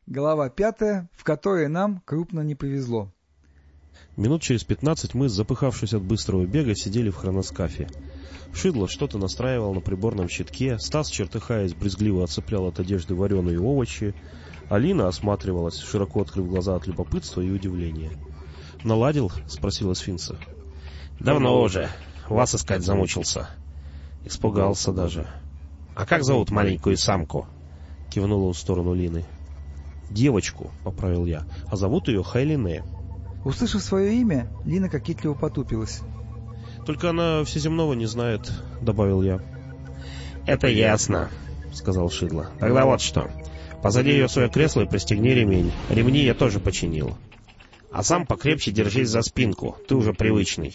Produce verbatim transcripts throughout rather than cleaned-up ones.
Глава пятая, в которой нам крупно не повезло. Минут через пятнадцать мы, запыхавшись от быстрого бега, сидели в хроноскафе. Шидло что-то настраивал на приборном щитке, Стас, чертыхаясь, брезгливо отцеплял от одежды вареные овощи, Алина осматривалась, широко открыв глаза от любопытства и удивления. «Наладил?» — спросила Сфинкса. «Давно уже. Вас искать замучился». Испугался даже. «А как зовут маленькую самку?» — кивнула в сторону Лины. «Девочку», — поправил я, — «а зовут ее Хайлине». Услышав свое имя, Лина кокетливо потупилась. «Только она всеземного не знает», — добавил я. «Это ясно», — сказал Шидло. «Тогда вот что. Посади ее в свое кресло и пристегни ремень. Ремни я тоже починил. А сам покрепче держись за спинку. Ты уже привычный».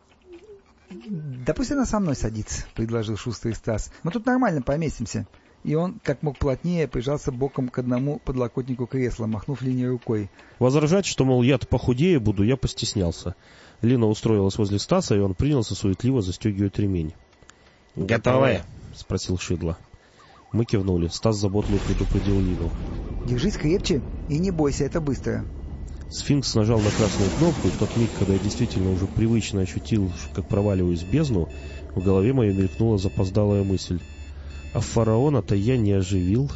«Да пусть она со мной садится», — предложил шустрый Стас. «Мы тут нормально поместимся». И он, как мог плотнее, прижался боком к одному подлокотнику кресла, махнув Лине рукой. Возражать, что, мол, я-то похудее буду, я постеснялся. Лина устроилась возле Стаса, и он принялся суетливо застегивать ремень. «Готовы?» — спросил Шидло. Мы кивнули. Стас заботливо предупредил Лину. «Держись крепче и не бойся, это быстро». Сфинкс нажал на красную кнопку, и в тот миг, когда я действительно уже привычно ощутил, как проваливаюсь в бездну, в голове моей мелькнула запоздалая мысль. А фараона-то я не оживил.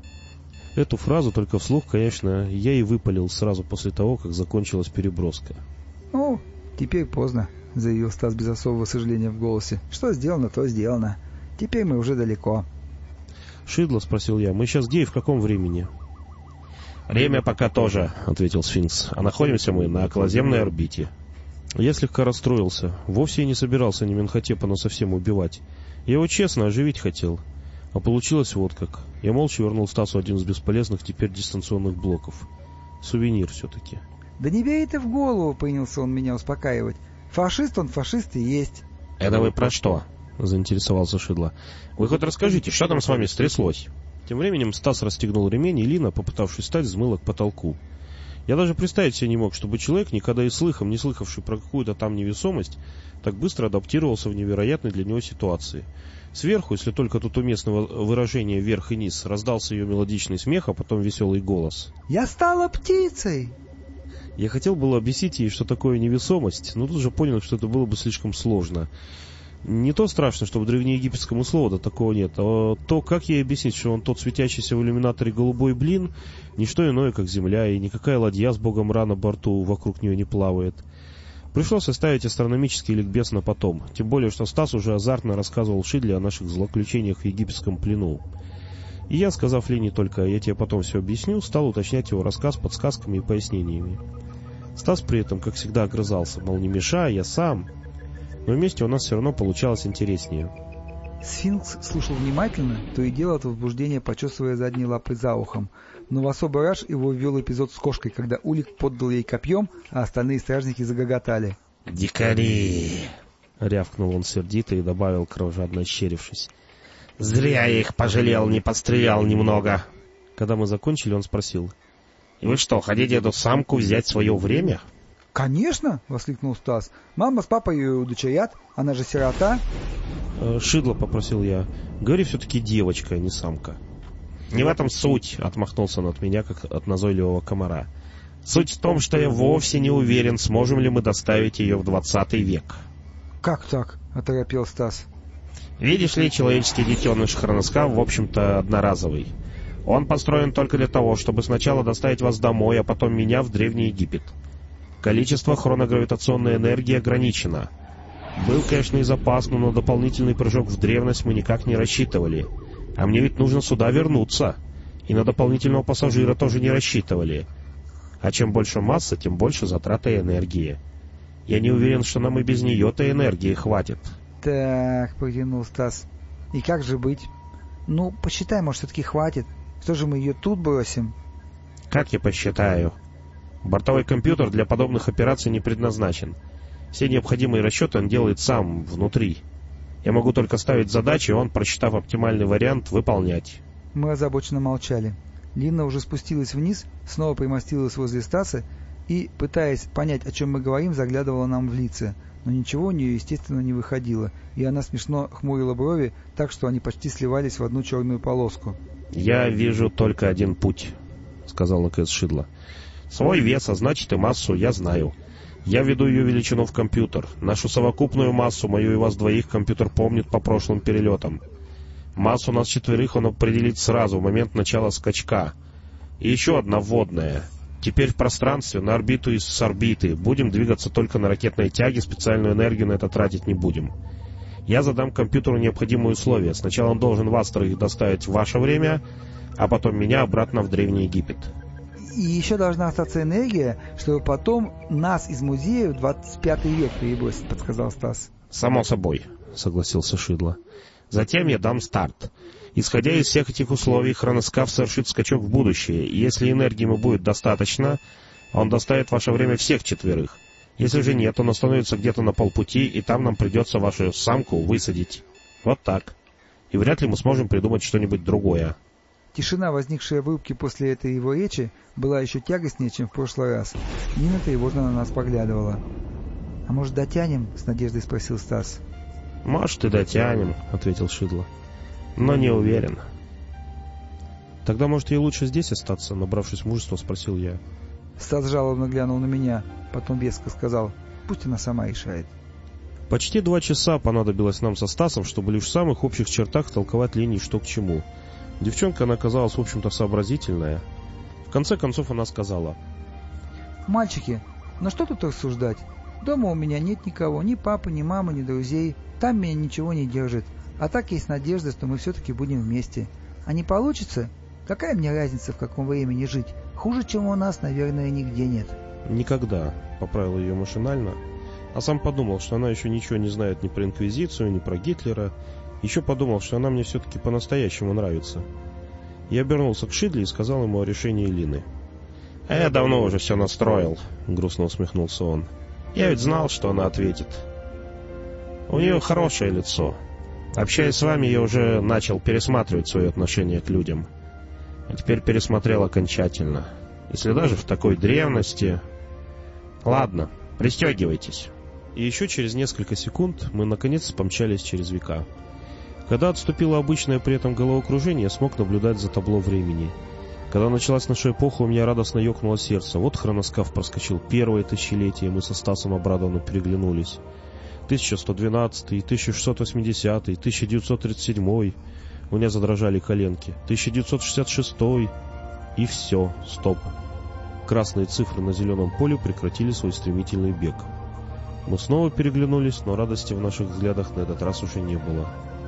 Эту фразу только вслух, конечно, я и выпалил сразу после того, как закончилась переброска. «Ну, теперь поздно», — заявил Стас без особого сожаления в голосе. «Что сделано, то сделано. Теперь мы уже далеко». «Шидло?» — спросил я. «Мы сейчас где и в каком времени?» «Время пока тоже», — ответил Сфинкс. «А находимся мы на околоземной орбите». Я слегка расстроился. Вовсе и не собирался ни Менхотепа насовсем убивать. Я его честно оживить хотел. А получилось вот как. Я молча вернул Стасу один из бесполезных теперь дистанционных блоков. Сувенир все-таки. «Да не бей ты в голову», — принялся он меня успокаивать. «Фашист он, фашист и есть». «Это вы про что?» — заинтересовался Шидло. «Вы хоть расскажите, что там с вами стряслось?» Тем временем Стас расстегнул ремень, и Лина, попытавшись встать, взмыла к потолку. Я даже представить себе не мог, чтобы человек, никогда и слыхом не слыхавший про какую-то там невесомость, так быстро адаптировался в невероятной для него ситуации. Сверху, если только тут уместного выражения вверх и низ, раздался ее мелодичный смех, а потом веселый голос. «Я стала птицей!» Я хотел было объяснить ей, что такое невесомость, но тут же понял, что это было бы слишком сложно. Не то страшно, что в древнеегипетском слово такого нет, а то, как ей объяснить, что он тот светящийся в иллюминаторе голубой блин, не что иное, как земля, и никакая ладья с богом Ра на борту вокруг нее не плавает. Пришлось оставить астрономический ликбез на потом, тем более, что Стас уже азартно рассказывал Шидле о наших злоключениях в египетском плену. И я, сказав Лене только «я тебе потом все объясню», стал уточнять его рассказ подсказками и пояснениями. Стас при этом, как всегда, огрызался, мол, не мешай, я сам. Но вместе у нас все равно получалось интереснее. Сфинкс слушал внимательно, то и дело от возбуждения почесывая задней лапой за ухом. Но в особый раж его ввел эпизод с кошкой, когда Улик поддал ей копьем, а остальные стражники загоготали. «Дикари!» — рявкнул он сердито и добавил, кровожадно ощерившись. «Зря я их пожалел, не подстрелял немного». Когда мы закончили, он спросил. «И вы что, хотите эту самку взять в свое время?» «Конечно!» — воскликнул Стас. «Мама с папой ее удочерят, она же сирота». «Шидло», — попросил я. «Говори, все-таки девочка, а не самка». «Не в этом суть», — отмахнулся он от меня, как от назойливого комара. «Суть в том, что я вовсе не уверен, сможем ли мы доставить ее в двадцатый век». «Как так?» — оторопел Стас. «Видишь ли, человеческий детеныш Хроноскаф, в общем-то, одноразовый. Он построен только для того, чтобы сначала доставить вас домой, а потом меня в Древний Египет. Количество хроногравитационной энергии ограничено. Был, конечно, и запас, но на дополнительный прыжок в древность мы никак не рассчитывали. А мне ведь нужно сюда вернуться. И на дополнительного пассажира тоже не рассчитывали. А чем больше масса, тем больше затраты энергии. Я не уверен, что нам и без нее-то энергии хватит». «Так», — протянул Стас. «И как же быть? Ну, посчитай, может, все-таки хватит. Что же мы ее тут бросим?» «Как я посчитаю? Бортовой компьютер для подобных операций не предназначен. Все необходимые расчеты он делает сам, внутри. Я могу только ставить задачи, и он, просчитав оптимальный вариант, выполнять». Мы озабоченно молчали. Лина уже спустилась вниз, снова примостилась возле Стаса и, пытаясь понять, о чем мы говорим, заглядывала нам в лица. Но ничего у нее, естественно, не выходило, и она смешно хмурила брови, так что они почти сливались в одну черную полоску. «Я вижу только один путь», — сказал наконец Шидло. «Свой вес, а значит и массу, я знаю. Я введу ее величину в компьютер. Нашу совокупную массу, мою и вас двоих, компьютер помнит по прошлым перелетам. Массу нас четверых он определит сразу, в момент начала скачка. И еще одна вводная. Теперь в пространстве, на орбиту и с орбиты. Будем двигаться только на ракетной тяге, специальную энергию на это тратить не будем. Я задам компьютеру необходимые условия. Сначала он должен вас троих доставить в ваше время, а потом меня обратно в Древний Египет». И еще должна остаться энергия, чтобы потом нас из музея в двадцать пятый век перебросить, подсказал Стас. «Само собой», — согласился Шидло. «Затем я дам старт. Исходя из всех этих условий, хроноскаф совершит скачок в будущее, и если энергии ему будет достаточно, он доставит в ваше время всех четверых. Если же нет, он остановится где-то на полпути, и там нам придется вашу самку высадить. Вот так. И вряд ли мы сможем придумать что-нибудь другое». Тишина, возникшая в рубке после этой его речи, была еще тягостнее, чем в прошлый раз. Нина тревожно на нас поглядывала. «А может, дотянем?» — с надеждой спросил Стас. «Может, и дотянем», — ответил Шидло. «Но не уверен». «Тогда, может, ей лучше здесь остаться?» — набравшись мужества, спросил я. Стас жалобно глянул на меня, потом веско сказал: «Пусть она сама решает». Почти два часа понадобилось нам со Стасом, чтобы лишь в самых общих чертах толковать линии что к чему. Девчонка, она оказалась, в общем-то, сообразительная. В конце концов она сказала: «Мальчики, ну что тут рассуждать? Дома у меня нет никого, ни папы, ни мамы, ни друзей. Там меня ничего не держит. А так есть надежда, что мы все-таки будем вместе. А не получится? Какая мне разница, в каком времени жить? Хуже, чем у нас, наверное, нигде нет». «Никогда», — поправил ее машинально, а сам подумал, что она еще ничего не знает ни про Инквизицию, ни про Гитлера. Еще подумал, что она мне все-таки по-настоящему нравится. Я обернулся к Шидле и сказал ему о решении Лины. «А я давно уже все настроил», — грустно усмехнулся он. «Я ведь знал, что она ответит. У нее хорошее лицо. Общаясь с вами, я уже начал пересматривать свое отношение к людям. А теперь пересмотрел окончательно. Если даже в такой древности... Ладно, пристегивайтесь». И еще через несколько секунд мы наконец помчались через века. Когда отступило обычное при этом головокружение, я смог наблюдать за табло времени. Когда началась наша эпоха, у меня радостно ёкнуло сердце. Вот хроноскаф проскочил первое тысячелетие, мы со Стасом обрадованно переглянулись. тысяча сто двенадцатый, тысяча шестьсот восьмидесятый, тысяча девятьсот тридцать седьмой. У меня задрожали коленки. тысяча девятьсот шестьдесят шестой. И все, стоп. Красные цифры на зеленом поле прекратили свой стремительный бег. Мы снова переглянулись, но радости в наших взглядах на этот раз уже не было.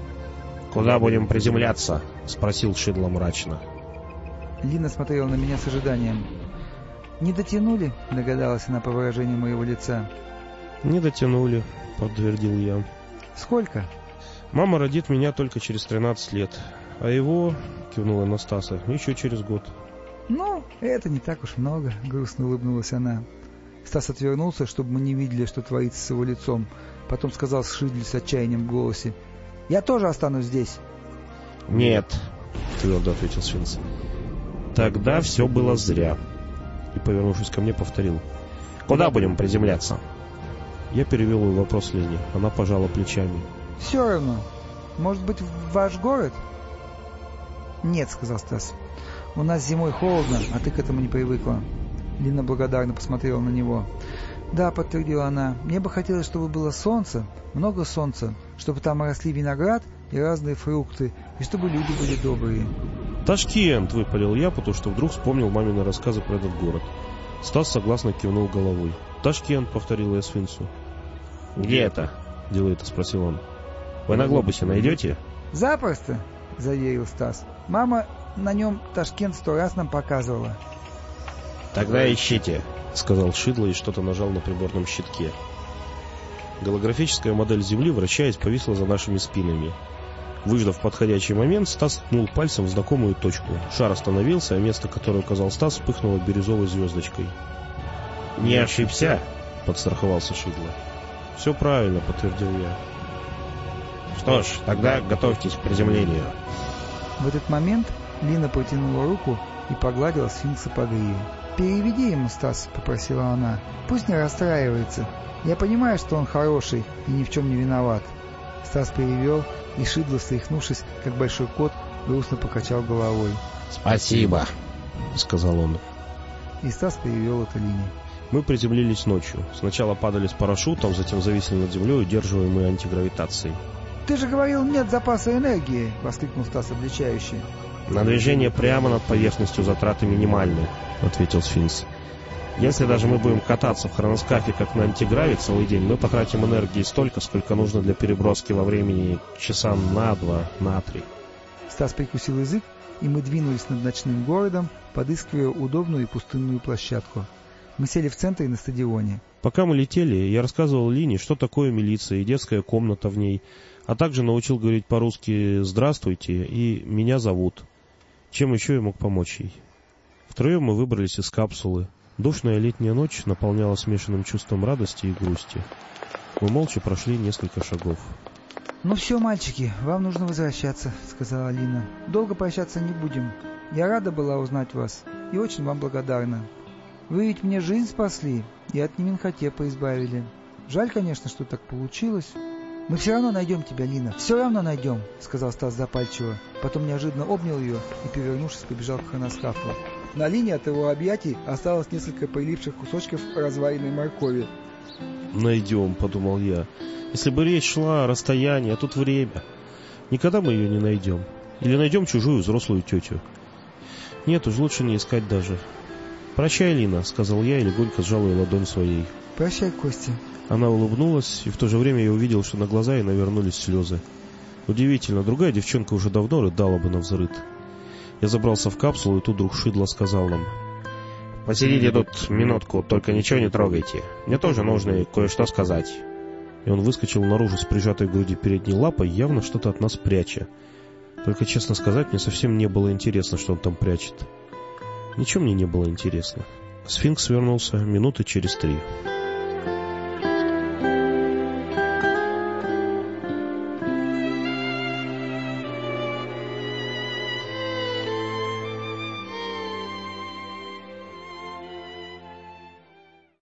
«Куда будем приземляться?» — спросил Шидло мрачно. Лина смотрела на меня с ожиданием. «Не дотянули?» — догадалась она по выражению моего лица. «Не дотянули», — подтвердил я. «Сколько?» «Мама родит меня только через тринадцать лет, а его, — кивнула на Стаса, — еще через год». «Ну, это не так уж много», — грустно улыбнулась она. Стас отвернулся, чтобы мы не видели, что творится с его лицом. Потом сказал с Шидле с отчаянием в голосе: «Я тоже останусь здесь». «Нет», — твердо ответил Сфинкс. «Тогда все было зря». И, повернувшись ко мне, повторил: «Куда будем приземляться?» Я перевел его вопрос Лене. Она пожала плечами. «Все равно. Может быть, в ваш город?» «Нет», — сказал Стас. «У нас зимой холодно, а ты к этому не привыкла». Лина благодарно посмотрела на него. «Да», — подтвердила она, — «мне бы хотелось, чтобы было солнце, много солнца, чтобы там росли виноград и разные фрукты, и чтобы люди были добрые». «Ташкент!» — выпалил я, потому что вдруг вспомнил мамины рассказы про этот город. Стас согласно кивнул головой. «Ташкент», — повторил я Сфинксу. «Где это?» — деловито спросил он. «Вы на глобусе найдете?» «Запросто», — заверил Стас. «Мама на нем Ташкент сто раз нам показывала». «Тогда ищите», — сказал Шидло и что-то нажал на приборном щитке. Голографическая модель Земли, вращаясь, повисла за нашими спинами. Выждав подходящий момент, Стас ткнул пальцем в знакомую точку. Шар остановился, а место, которое указал Стас, вспыхнуло бирюзовой звездочкой. «Не ошибся?» — подстраховался Шидло. «Все правильно», — подтвердил я. «Что ж, тогда готовьтесь к приземлению». В этот момент Лина протянула руку и погладила Сфинкса по гриве. «Переведи ему, Стас», — попросила она. «Пусть не расстраивается. Я понимаю, что он хороший и ни в чем не виноват». Стас перевел, и Шидло, встряхнувшись, как большой кот, грустно покачал головой. «Спасибо». — сказал он. И Стас перевел это Лине. Мы приземлились ночью. Сначала падали с парашютом, затем зависли над землей, удерживаемые антигравитацией. «Ты же говорил, нет запаса энергии!» — воскликнул Стас обличающе. «На движение прямо над поверхностью затраты минимальны», — ответил Сфинкс. «Если даже мы будем кататься в хроноскафе, как на антиграве целый день, мы потратим энергии столько, сколько нужно для переброски во времени часа на два, на три». Стас прикусил язык, и мы двинулись над ночным городом, подыскивая удобную и пустынную площадку. Мы сели в центре на стадионе. Пока мы летели, я рассказывал Лине, что такое милиция и детская комната в ней, а также научил говорить по-русски «здравствуйте» и «меня зовут». Чем еще я мог помочь ей? Втроем мы выбрались из капсулы. Душная летняя ночь наполняла смешанным чувством радости и грусти. Мы молча прошли несколько шагов. «Ну все, мальчики, вам нужно возвращаться», — сказала Лина. «Долго прощаться не будем. Я рада была узнать вас и очень вам благодарна. Вы ведь мне жизнь спасли и от Неменхотепа избавили. Жаль, конечно, что так получилось». «Мы все равно найдем тебя, Лина, все равно найдем», — сказал Стас запальчиво. Потом неожиданно обнял ее и, перевернувшись, побежал к хроноскафу. На Лине от его объятий осталось несколько прилипших кусочков разваренной моркови. «Найдем», — подумал я. «Если бы речь шла о расстоянии, а тут время. Никогда мы ее не найдем. Или найдем чужую взрослую тетю. Нет, уж лучше не искать даже». «Прощай, Лина», — сказал я и легонько сжал ее ладонь своей. «Прощай, Костя». Она улыбнулась, и в то же время я увидел, что на глаза ей навернулись слезы. Удивительно, другая девчонка уже давно рыдала бы навзрыд. Я забрался в капсулу, и тут друг Шидла сказал нам: «Посидите тут минутку, только ничего не трогайте. Мне тоже нужно кое-что сказать». И он выскочил наружу с прижатой к груди передней лапой, явно что-то от нас пряча. Только, честно сказать, мне совсем не было интересно, что он там прячет. Ничего мне не было интересно. Сфинкс вернулся минуты через три.